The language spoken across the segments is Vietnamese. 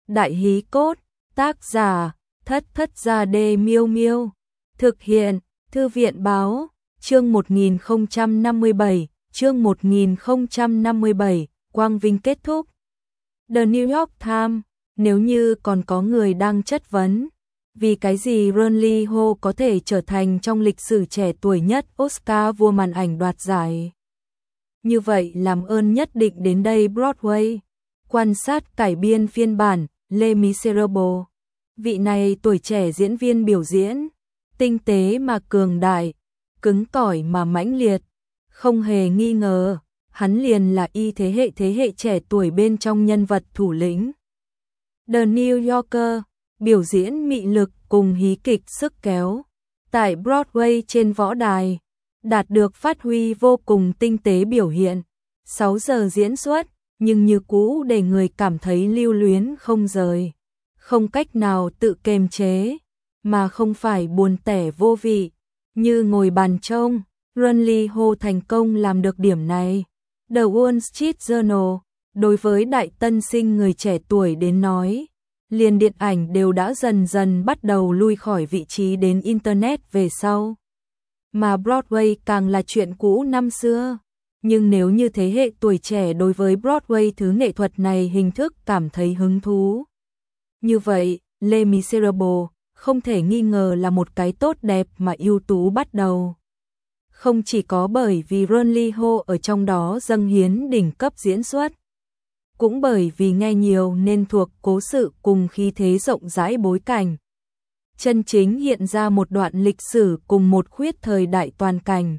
Đại hí cốt, tác giả, Thất Thất Gia Đê Miêu Miêu. Thực hiện, Thư viện báo, chương 1057, Quang Vinh kết thúc. The New York Times, nếu như còn có người đang chất vấn, vì cái gì Ron Lee Ho có thể trở thành trong lịch sử trẻ tuổi nhất Oscar vua màn ảnh đoạt giải. Như vậy làm ơn nhất định đến đây Broadway, quan sát cải biên phiên bản Les Miserables. Vị này tuổi trẻ diễn viên biểu diễn, tinh tế mà cường đại, cứng cỏi mà mãnh liệt, không hề nghi ngờ, hắn liền là thế hệ trẻ tuổi bên trong nhân vật thủ lĩnh. The New Yorker, biểu diễn mị lực cùng hí kịch sức kéo, tại Broadway trên võ đài, đạt được phát huy vô cùng tinh tế biểu hiện. 6 giờ diễn xuất, nhưng như cũ để người cảm thấy lưu luyến không rời, không cách nào tự kiềm chế, mà không phải buồn tẻ vô vị, như ngồi bàn trông. Ron Lee Ho thành công làm được điểm này. The Wall Street Journal, đối với đại tân sinh người trẻ tuổi đến nói, liền điện ảnh đều đã dần dần bắt đầu lui khỏi vị trí đến Internet về sau. Mà Broadway càng là chuyện cũ năm xưa. Nhưng nếu như thế hệ tuổi trẻ đối với Broadway thứ nghệ thuật này hình thức cảm thấy hứng thú, như vậy, Les Miserables không thể nghi ngờ là một cái tốt đẹp mà ưu tú bắt đầu. Không chỉ có bởi vì Ron Lee Ho ở trong đó dâng hiến đỉnh cấp diễn xuất, cũng bởi vì nghe nhiều nên thuộc cố sự cùng khí thế rộng rãi bối cảnh. Chân chính hiện ra một đoạn lịch sử cùng một khuyết thời đại toàn cảnh.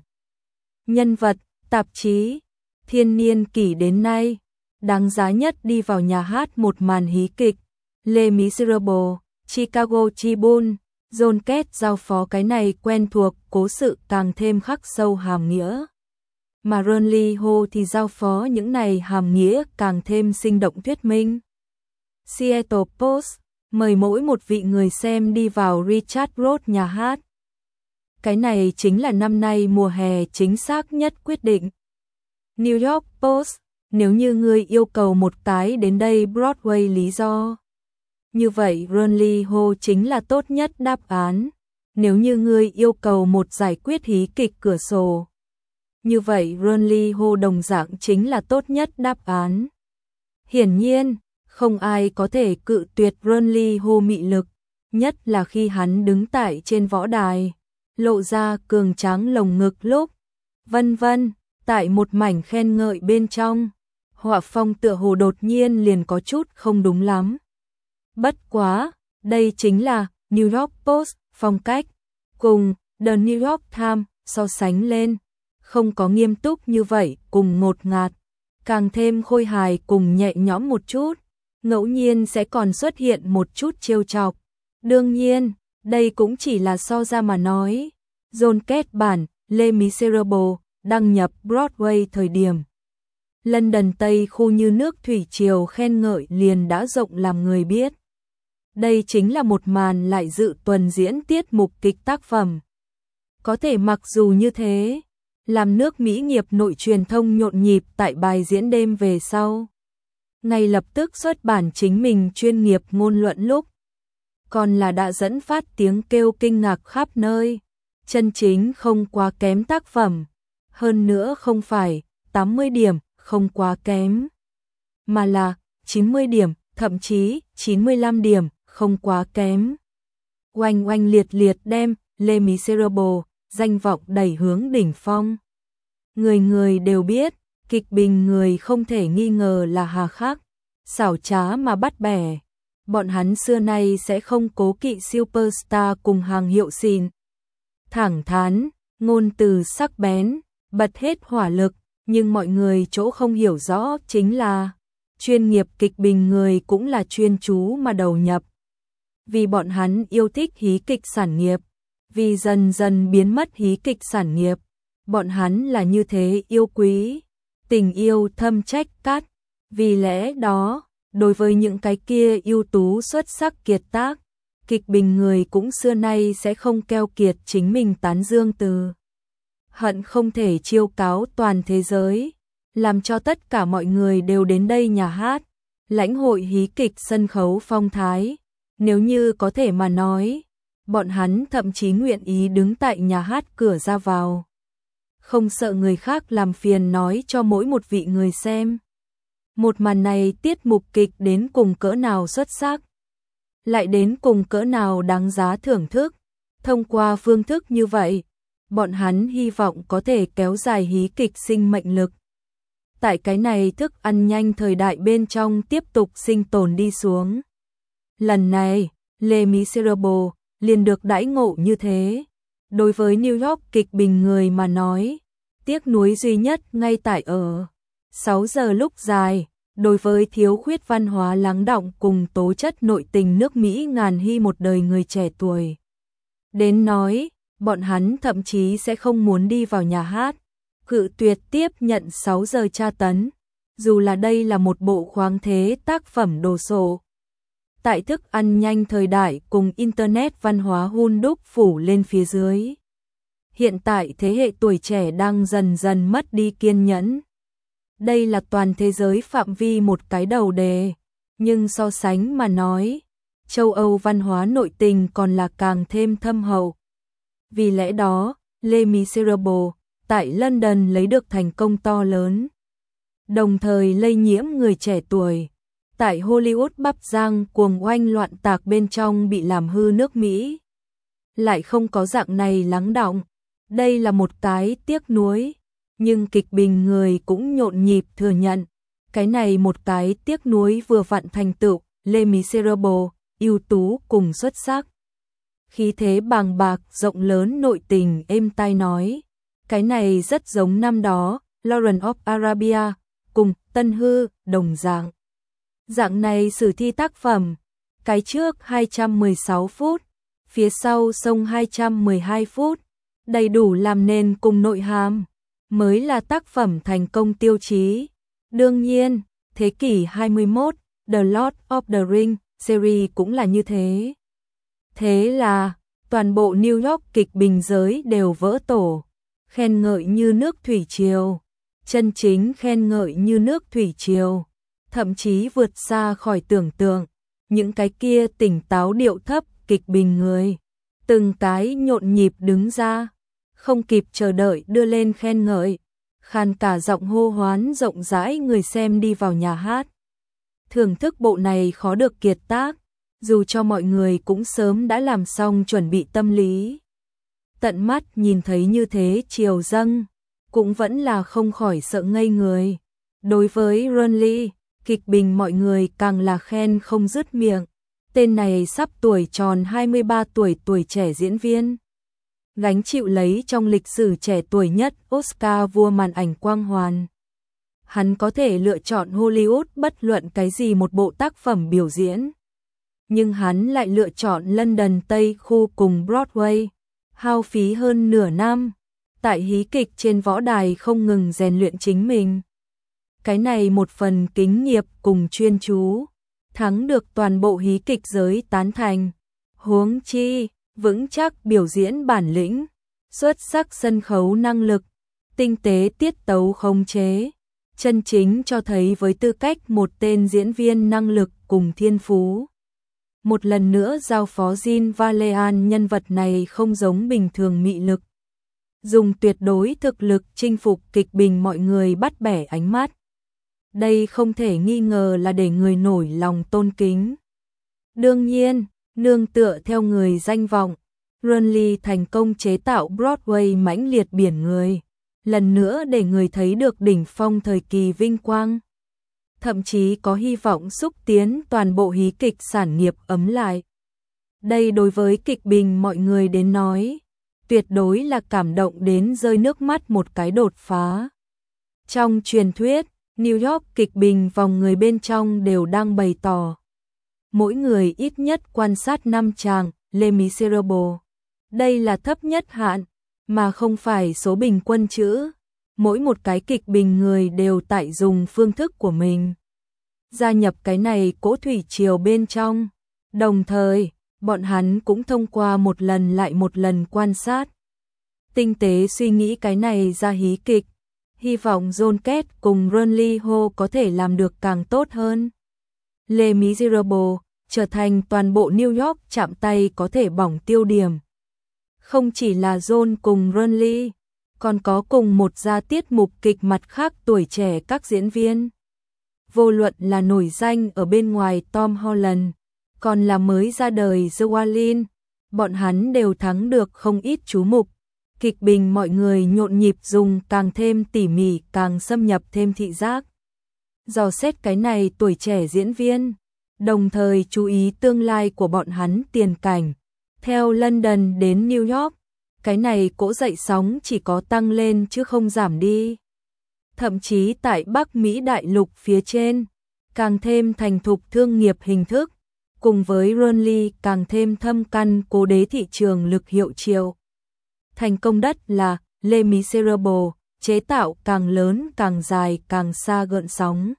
Nhân vật, tạp chí, thiên niên kỷ đến nay, đáng giá nhất đi vào nhà hát một màn hí kịch, Les Miserables, Chicago Tribune, John Cage giao phó cái này quen thuộc cố sự càng thêm khắc sâu hàm nghĩa. Mà Ron Lee Ho thì giao phó những này hàm nghĩa càng thêm sinh động thuyết minh. Seattle Post mời mỗi một vị người xem đi vào Richard Roth nhà hát. Cái này chính là năm nay mùa hè chính xác nhất quyết định. New York Post, nếu như người yêu cầu một cái đến đây Broadway lý do, như vậy Ron Lee Ho chính là tốt nhất đáp án. Nếu như người yêu cầu một giải quyết hí kịch cửa sổ, như vậy Ron Lee Ho đồng dạng chính là tốt nhất đáp án. Hiển nhiên, không ai có thể cự tuyệt Ron Lee Ho mị lực, nhất là khi hắn đứng tại trên võ đài, lộ ra cường tráng lồng ngực lúc, vân vân, tại một mảnh khen ngợi bên trong, họa phong tựa hồ đột nhiên liền có chút không đúng lắm. Bất quá, đây chính là New York Post phong cách, cùng The New York Times so sánh lên, không có nghiêm túc như vậy cùng ngột ngạt, càng thêm khôi hài cùng nhẹ nhõm một chút, ngẫu nhiên sẽ còn xuất hiện một chút trêu chọc. Đương nhiên, đây cũng chỉ là so ra mà nói. John Cage bản Les Miserables đăng nhập Broadway thời điểm London Tây khu như nước thủy triều khen ngợi liền đã rộng làm người biết. Đây chính là một màn lại dự tuần diễn tiết mục kịch tác phẩm. Có thể mặc dù như thế, làm nước Mỹ nghiệp nội truyền thông nhộn nhịp tại bài diễn đêm về sau, ngay lập tức xuất bản chính mình chuyên nghiệp ngôn luận lúc, còn là đã dẫn phát tiếng kêu kinh ngạc khắp nơi. Chân chính không quá kém tác phẩm, hơn nữa không phải 80 điểm không quá kém, mà là 90 điểm, thậm chí 95 điểm không quá kém. Oanh oanh liệt liệt đem Les Miserables danh vọng đẩy hướng đỉnh phong. Người người đều biết, kịch bình người không thể nghi ngờ là hà khắc, xảo trá mà bắt bẻ. Bọn hắn xưa nay sẽ không cố kỵ superstar cùng hàng hiệu xịn. Thẳng thắn, ngôn từ sắc bén, bật hết hỏa lực, nhưng mọi người chỗ không hiểu rõ chính là chuyên nghiệp kịch bình người cũng là chuyên chú mà đầu nhập. Vì bọn hắn yêu thích hí kịch sản nghiệp, vì dần dần biến mất hí kịch sản nghiệp, bọn hắn là như thế yêu quý, tình yêu thâm trách cát. Vì lẽ đó, đối với những cái kia ưu tú xuất sắc kiệt tác, kịch bình người cũng xưa nay sẽ không keo kiệt chính mình tán dương từ. Hận không thể chiêu cáo toàn thế giới, làm cho tất cả mọi người đều đến đây nhà hát, lãnh hội hí kịch sân khấu phong thái. Nếu như có thể mà nói, bọn hắn thậm chí nguyện ý đứng tại nhà hát cửa ra vào. Không sợ người khác làm phiền nói cho mỗi một vị người xem. Một màn này tiết mục kịch đến cùng cỡ nào xuất sắc, lại đến cùng cỡ nào đáng giá thưởng thức. Thông qua phương thức như vậy, bọn hắn hy vọng có thể kéo dài hí kịch sinh mệnh lực. Tại cái này thức ăn nhanh thời đại bên trong tiếp tục sinh tồn đi xuống. Lần này, Les Miserables liền được đãi ngộ như thế. Đối với New York kịch bình người mà nói, tiếc nuối duy nhất ngay tại ở 6 giờ lúc dài. Đối với thiếu khuyết văn hóa lắng đọng cùng tố chất nội tình nước Mỹ ngàn hy một đời người trẻ tuổi đến nói, bọn hắn thậm chí sẽ không muốn đi vào nhà hát, cự tuyệt tiếp nhận 6 giờ tra tấn, dù là đây là một bộ khoáng thế tác phẩm đồ sộ. Tại thức ăn nhanh thời đại cùng Internet văn hóa hun đúc phủ lên phía dưới. Hiện tại thế hệ tuổi trẻ đang dần dần mất đi kiên nhẫn. Đây là toàn thế giới phạm vi một cái đầu đề, nhưng so sánh mà nói, châu Âu văn hóa nội tình còn là càng thêm thâm hậu. Vì lẽ đó, Les Miserables tại London lấy được thành công to lớn, đồng thời lây nhiễm người trẻ tuổi. Tại Hollywood bắp rang cuồng oanh loạn tạc bên trong bị làm hư nước Mỹ. Lại không có dạng này lắng đọng. Đây là một cái tiếc nuối. Nhưng kịch bình người cũng nhộn nhịp thừa nhận. Cái này một cái tiếc nuối vừa vặn thành tựu, Les Miserables, ưu tú cùng xuất sắc. Khí thế bàng bạc, rộng lớn nội tình êm tai nói. Cái này rất giống năm đó, Lawrence of Arabia, cùng Tân Hư, đồng dạng. Dạng này sử thi tác phẩm, cái trước 216 phút, phía sau sông 212 phút, đầy đủ làm nền cùng nội hàm, mới là tác phẩm thành công tiêu chí. Đương nhiên, thế kỷ 21, The Lord of the Rings series cũng là như thế. Thế là, toàn bộ New York kịch bình giới đều vỡ tổ, khen ngợi như nước thủy triều, chân chính khen ngợi như nước thủy triều. Thậm chí vượt xa khỏi tưởng tượng, những cái kia tỉnh táo điệu thấp kịch bình người, từng cái nhộn nhịp đứng ra, không kịp chờ đợi đưa lên khen ngợi, khàn cả giọng hô hoán rộng rãi người xem đi vào nhà hát. Thưởng thức bộ này khó được kiệt tác, dù cho mọi người cũng sớm đã làm xong chuẩn bị tâm lý. Tận mắt nhìn thấy như thế chiều dâng, cũng vẫn là không khỏi sợ ngây người. Đối với Ronly, kịch bình mọi người càng là khen không dứt miệng. Tên này sắp tuổi tròn 23 tuổi tuổi trẻ diễn viên. Gánh chịu lấy trong lịch sử trẻ tuổi nhất Oscar vua màn ảnh quang hoàn. Hắn có thể lựa chọn Hollywood bất luận cái gì một bộ tác phẩm biểu diễn. Nhưng hắn lại lựa chọn London Tây khu cùng Broadway. Hao phí hơn nửa năm. Tại hí kịch trên võ đài không ngừng rèn luyện chính mình. Cái này một phần kính nghiệp cùng chuyên chú, thắng được toàn bộ hí kịch giới tán thành. Huống chi, vững chắc biểu diễn bản lĩnh, xuất sắc sân khấu năng lực, tinh tế tiết tấu khống chế, chân chính cho thấy với tư cách một tên diễn viên năng lực cùng thiên phú. Một lần nữa giao phó Jean Valjean nhân vật này không giống bình thường mị lực. Dùng tuyệt đối thực lực chinh phục kịch bình mọi người bắt bẻ ánh mắt. Đây không thể nghi ngờ là để người nổi lòng tôn kính. Đương nhiên, nương tựa theo người danh vọng, Ronly thành công chế tạo Broadway mãnh liệt biển người, lần nữa để người thấy được đỉnh phong thời kỳ vinh quang. Thậm chí có hy vọng xúc tiến toàn bộ hí kịch sản nghiệp ấm lại. Đây đối với kịch bình mọi người đến nói, tuyệt đối là cảm động đến rơi nước mắt một cái đột phá. Trong truyền thuyết, New York kịch bình vòng người bên trong đều đang bày tỏ. Mỗi người ít nhất quan sát 5 tràng, Les Miserables. Đây là thấp nhất hạn, mà không phải số bình quân chữ. Mỗi một cái kịch bình người đều tại dùng phương thức của mình. Gia nhập cái này cỗ thủy triều bên trong. Đồng thời, bọn hắn cũng thông qua một lần lại một lần quan sát. Tinh tế suy nghĩ cái này ra hí kịch. Hy vọng John Kết cùng Ronly Ho có thể làm được càng tốt hơn. Les Miserables trở thành toàn bộ New York chạm tay có thể bỏng tiêu điểm. Không chỉ là John cùng Ronly, còn có cùng một gia tiết mục kịch mặt khác tuổi trẻ các diễn viên. Vô luận là nổi danh ở bên ngoài Tom Holland, còn là mới ra đời Joaquin, bọn hắn đều thắng được không ít chú mục. Kịch bình mọi người nhộn nhịp dùng càng thêm tỉ mỉ, càng xâm nhập thêm thị giác. Dò xét cái này tuổi trẻ diễn viên, đồng thời chú ý tương lai của bọn hắn tiền cảnh. Theo London đến New York, cái này cỗ dậy sóng chỉ có tăng lên chứ không giảm đi. Thậm chí tại Bắc Mỹ đại lục phía trên, càng thêm thành thục thương nghiệp hình thức, cùng với Ronly càng thêm thâm căn cố đế thị trường lực hiệu triệu. Thành công đất là Les Miserables, chế tạo càng lớn càng dài càng xa gợn sóng.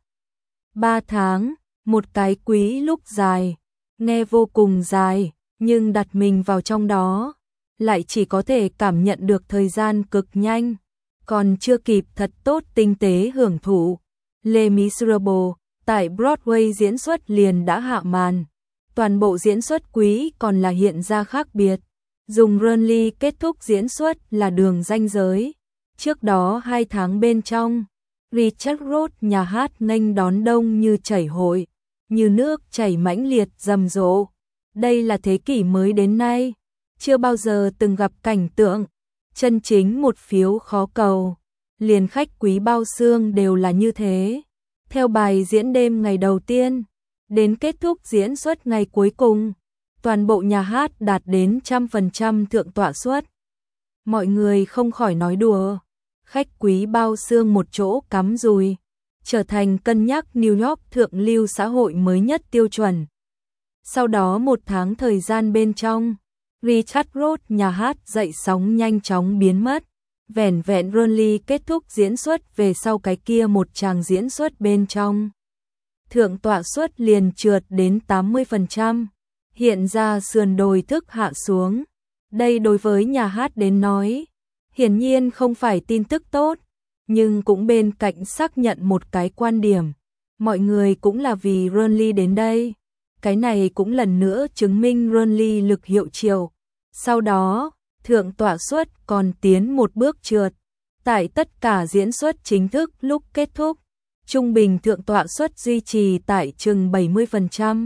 3 tháng, một cái quý lúc dài, nghe vô cùng dài, nhưng đặt mình vào trong đó, lại chỉ có thể cảm nhận được thời gian cực nhanh, còn chưa kịp thật tốt tinh tế hưởng thụ. Les Miserables tại Broadway diễn xuất liền đã hạ màn, toàn bộ diễn xuất quý còn là hiện ra khác biệt. Dùng Ronly kết thúc diễn xuất là đường ranh giới. Trước đó 2 tháng bên trong, Richard Roth nhà hát nghênh đón đông như chảy hội, như nước chảy mãnh liệt rầm rộ. Đây là thế kỷ mới đến nay, chưa bao giờ từng gặp cảnh tượng, chân chính một phiếu khó cầu, liền khách quý bao xương đều là như thế. Theo bài diễn đêm ngày đầu tiên, đến kết thúc diễn xuất ngày cuối cùng, toàn bộ nhà hát đạt đến 100% thượng tọa suất. Mọi người không khỏi nói đùa, khách quý bao xương một chỗ cắm dùi, trở thành cân nhắc New York thượng lưu xã hội mới nhất tiêu chuẩn. Sau đó 1 tháng thời gian bên trong, Richard Roth nhà hát dậy sóng nhanh chóng biến mất. Vẻn vẹn Ronly kết thúc diễn xuất về sau cái kia một tràng diễn xuất bên trong. Thượng tọa suất liền trượt đến 80%, hiện ra sườn đồi thức hạ xuống. Đây đối với nhà hát đến nói, hiển nhiên không phải tin tức tốt, nhưng cũng bên cạnh xác nhận một cái quan điểm. Mọi người cũng là vì Ronly đến đây. Cái này cũng lần nữa chứng minh Ronly lực hiệu triệu. Sau đó, thượng tọa suất còn tiến một bước trượt. Tại tất cả diễn xuất chính thức lúc kết thúc, trung bình thượng tọa suất duy trì tại chừng 70%.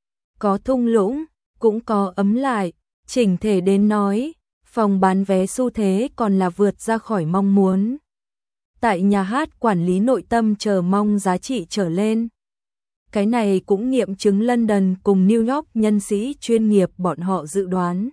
Có thung lũng, cũng có ấm lại, chỉnh thể đến nói, phòng bán vé xu thế còn là vượt ra khỏi mong muốn. Tại nhà hát quản lý nội tâm chờ mong giá trị trở lên. Cái này cũng nghiệm chứng London cùng New York nhân sĩ chuyên nghiệp bọn họ dự đoán.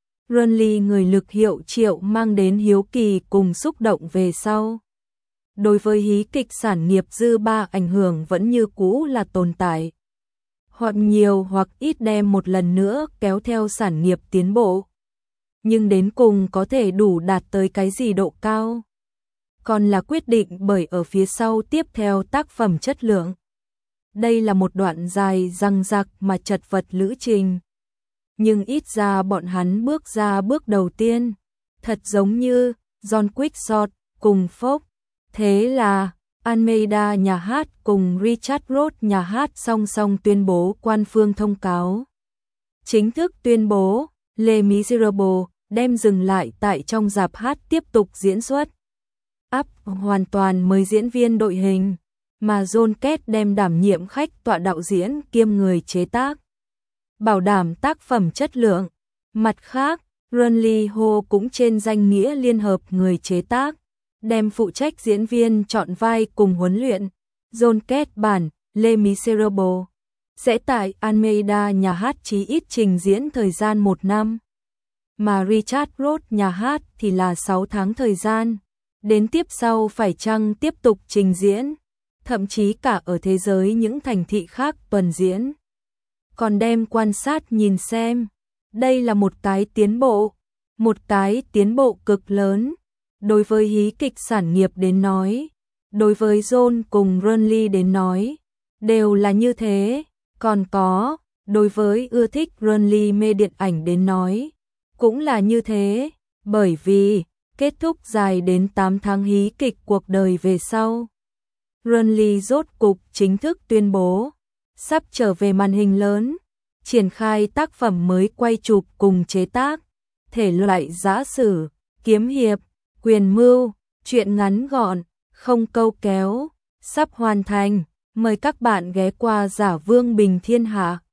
Ronly người lực hiệu triệu mang đến hiếu kỳ cùng xúc động về sau. Đối với hí kịch sản nghiệp dư ba ảnh hưởng vẫn như cũ là tồn tại. Hoặc nhiều hoặc ít đem một lần nữa kéo theo sản nghiệp tiến bộ. Nhưng đến cùng có thể đủ đạt tới cái gì độ cao? Còn là quyết định bởi ở phía sau tiếp theo tác phẩm chất lượng. Đây là một đoạn dài răng rạc mà chật vật lữ trình. Nhưng ít ra bọn hắn bước ra bước đầu tiên, thật giống như John Quixote cùng Fox. Thế là Almeida nhà hát cùng Richard Roth nhà hát song song tuyên bố quan phương thông cáo. Chính thức tuyên bố Les Miserables đem dừng lại tại trong rạp hát tiếp tục diễn xuất. Hoàn toàn mới diễn viên đội hình, mà John Kết đem đảm nhiệm khách tọa đạo diễn kiêm người chế tác. Bảo đảm tác phẩm chất lượng. Mặt khác, Ronly Ho cũng trên danh nghĩa liên hợp người chế tác, đem phụ trách diễn viên chọn vai cùng huấn luyện. John Kết bản Les Miserables sẽ tại Almeida nhà hát chí ít trình diễn thời gian 1 năm, mà Richard Roth nhà hát thì là 6 tháng thời gian. Đến tiếp sau phải chăng tiếp tục trình diễn, thậm chí cả ở thế giới những thành thị khác tuần diễn. Còn đem quan sát nhìn xem, đây là một cái tiến bộ cực lớn. Đối với hí kịch sản nghiệp đến nói, đối với John cùng Ronly đến nói, đều là như thế. Còn có, đối với ưa thích Ronly mê điện ảnh đến nói, cũng là như thế. Bởi vì, kết thúc dài đến 8 tháng hí kịch cuộc đời về sau, Ronly rốt cục chính thức tuyên bố sắp trở về màn hình lớn, triển khai tác phẩm mới quay chụp cùng chế tác, thể loại giã sử, kiếm hiệp, quyền mưu, truyện ngắn gọn, không câu kéo, sắp hoàn thành. Mời các bạn ghé qua Giả Vương Bình Thiên Hạ.